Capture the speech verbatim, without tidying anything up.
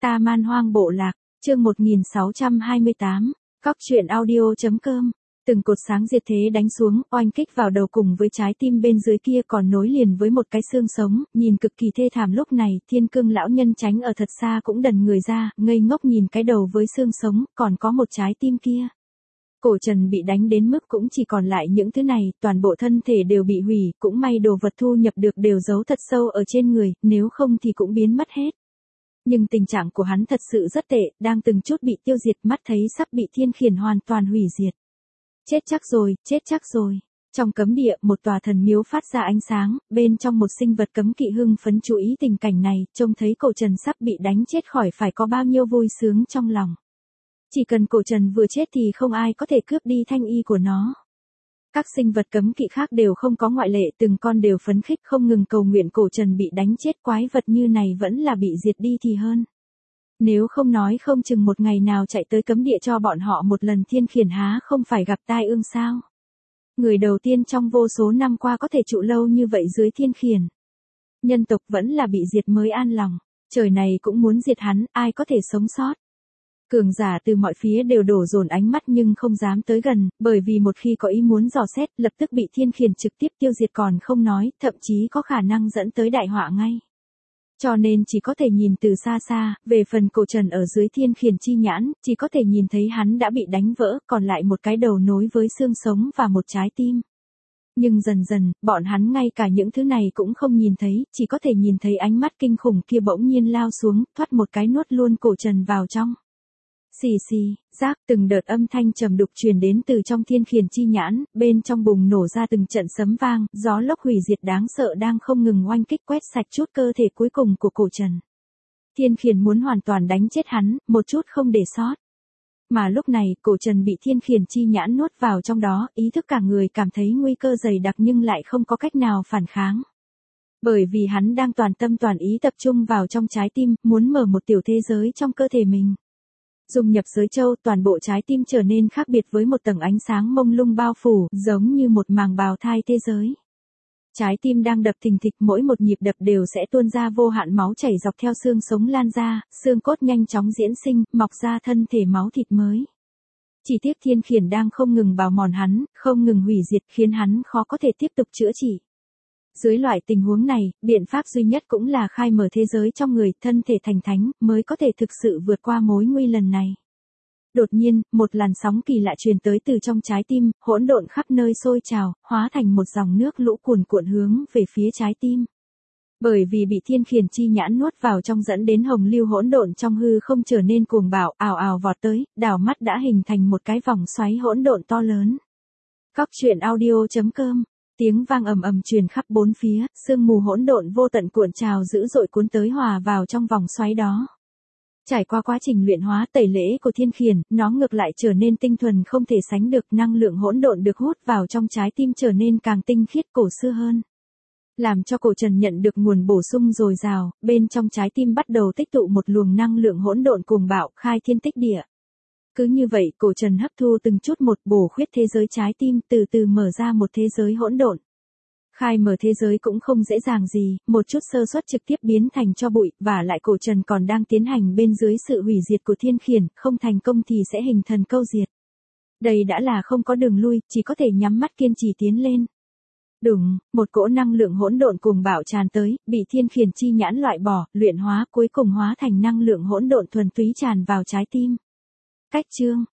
Ta Man Hoang Bộ Lạc, chương một nghìn sáu trăm hai mươi tám, Cóc truyện audio.com. Từng cột sáng diệt thế đánh xuống, oanh kích vào đầu cùng với trái tim bên dưới kia còn nối liền với một cái xương sống, nhìn cực kỳ thê thảm. Lúc này, Thiên Cương lão nhân tránh ở thật xa cũng đần người ra, ngây ngốc nhìn cái đầu với xương sống, còn có một trái tim kia. Cổ Trần bị đánh đến mức cũng chỉ còn lại những thứ này, toàn bộ thân thể đều bị hủy, cũng may đồ vật thu nhập được đều giấu thật sâu ở trên người, nếu không thì cũng biến mất hết. Nhưng tình trạng của hắn thật sự rất tệ, đang từng chút bị tiêu diệt, mắt thấy sắp bị Thiên Khiển hoàn toàn hủy diệt. Chết chắc rồi, chết chắc rồi. Trong cấm địa, một tòa thần miếu phát ra ánh sáng, bên trong một sinh vật cấm kỵ hưng phấn chú ý tình cảnh này, trông thấy Cổ Trần sắp bị đánh chết khỏi phải có bao nhiêu vui sướng trong lòng. Chỉ cần Cổ Trần vừa chết thì không ai có thể cướp đi thanh y của nó. Các sinh vật cấm kỵ khác đều không có ngoại lệ, từng con đều phấn khích không ngừng cầu nguyện Cổ Trần bị đánh chết, quái vật như này vẫn là bị diệt đi thì hơn. Nếu không nói không chừng một ngày nào chạy tới cấm địa cho bọn họ một lần Thiên Khiển há không phải gặp tai ương sao. Người đầu tiên trong vô số năm qua có thể trụ lâu như vậy dưới Thiên Khiển. Nhân tộc vẫn là bị diệt mới an lòng, trời này cũng muốn diệt hắn, ai có thể sống sót. Cường giả từ mọi phía đều đổ dồn ánh mắt nhưng không dám tới gần, bởi vì một khi có ý muốn dò xét, lập tức bị Thiên Khiển trực tiếp tiêu diệt còn không nói, thậm chí có khả năng dẫn tới đại họa ngay. Cho nên chỉ có thể nhìn từ xa xa, về phần Cổ Trần ở dưới Thiên Khiển chi nhãn, chỉ có thể nhìn thấy hắn đã bị đánh vỡ, còn lại một cái đầu nối với xương sống và một trái tim. Nhưng dần dần, bọn hắn ngay cả những thứ này cũng không nhìn thấy, chỉ có thể nhìn thấy ánh mắt kinh khủng kia bỗng nhiên lao xuống, thoát một cái nuốt luôn Cổ Trần vào trong. Xì xì, rác, từng đợt âm thanh trầm đục truyền đến từ trong Thiên Khiển chi nhãn, bên trong bùng nổ ra từng trận sấm vang, gió lốc hủy diệt đáng sợ đang không ngừng oanh kích quét sạch chút cơ thể cuối cùng của Cổ Trần. Thiên Khiển muốn hoàn toàn đánh chết hắn, một chút không để sót. Mà lúc này, Cổ Trần bị Thiên Khiển chi nhãn nuốt vào trong đó, ý thức cả người cảm thấy nguy cơ dày đặc nhưng lại không có cách nào phản kháng. Bởi vì hắn đang toàn tâm toàn ý tập trung vào trong trái tim, muốn mở một tiểu thế giới trong cơ thể mình. Dung nhập giới châu, toàn bộ trái tim trở nên khác biệt với một tầng ánh sáng mông lung bao phủ, giống như một màng bào thai thế giới. Trái tim đang đập thình thịch, mỗi một nhịp đập đều sẽ tuôn ra vô hạn máu chảy dọc theo xương sống lan ra, xương cốt nhanh chóng diễn sinh, mọc ra thân thể máu thịt mới. Chỉ tiếc Thiên Khiển đang không ngừng bào mòn hắn, không ngừng hủy diệt khiến hắn khó có thể tiếp tục chữa trị. Dưới loại tình huống này, biện pháp duy nhất cũng là khai mở thế giới trong người, thân thể thành thánh, mới có thể thực sự vượt qua mối nguy lần này. Đột nhiên, một làn sóng kỳ lạ truyền tới từ trong trái tim, hỗn độn khắp nơi sôi trào, hóa thành một dòng nước lũ cuồn cuộn hướng về phía trái tim. Bởi vì bị Thiên Khiển chi nhãn nuốt vào trong dẫn đến hồng lưu hỗn độn trong hư không trở nên cuồng bạo, ào ào vọt tới, đảo mắt đã hình thành một cái vòng xoáy hỗn độn to lớn. Cóc truyện audio.com. Tiếng vang ầm ầm truyền khắp bốn phía, sương mù hỗn độn vô tận cuộn trào dữ dội cuốn tới hòa vào trong vòng xoáy đó. Trải qua quá trình luyện hóa tẩy lễ của Thiên Khiển, nó ngược lại trở nên tinh thuần không thể sánh được, năng lượng hỗn độn được hút vào trong trái tim trở nên càng tinh khiết cổ xưa hơn. Làm cho Cổ Trần nhận được nguồn bổ sung dồi dào, bên trong trái tim bắt đầu tích tụ một luồng năng lượng hỗn độn cuồng bạo, khai thiên tích địa. Cứ như vậy, Cổ Trần hấp thu từng chút một, bổ khuyết thế giới trái tim, từ từ mở ra một thế giới hỗn độn. Khai mở thế giới cũng không dễ dàng gì, một chút sơ suất trực tiếp biến thành tro bụi, và lại Cổ Trần còn đang tiến hành bên dưới sự hủy diệt của Thiên Khiển, không thành công thì sẽ hình thần câu diệt. Đây đã là không có đường lui, chỉ có thể nhắm mắt kiên trì tiến lên. Đùng, một cỗ năng lượng hỗn độn cuồng bạo tràn tới, bị Thiên Khiển chi nhãn loại bỏ, luyện hóa, cuối cùng hóa thành năng lượng hỗn độn thuần túy tràn vào trái tim. Cách chương,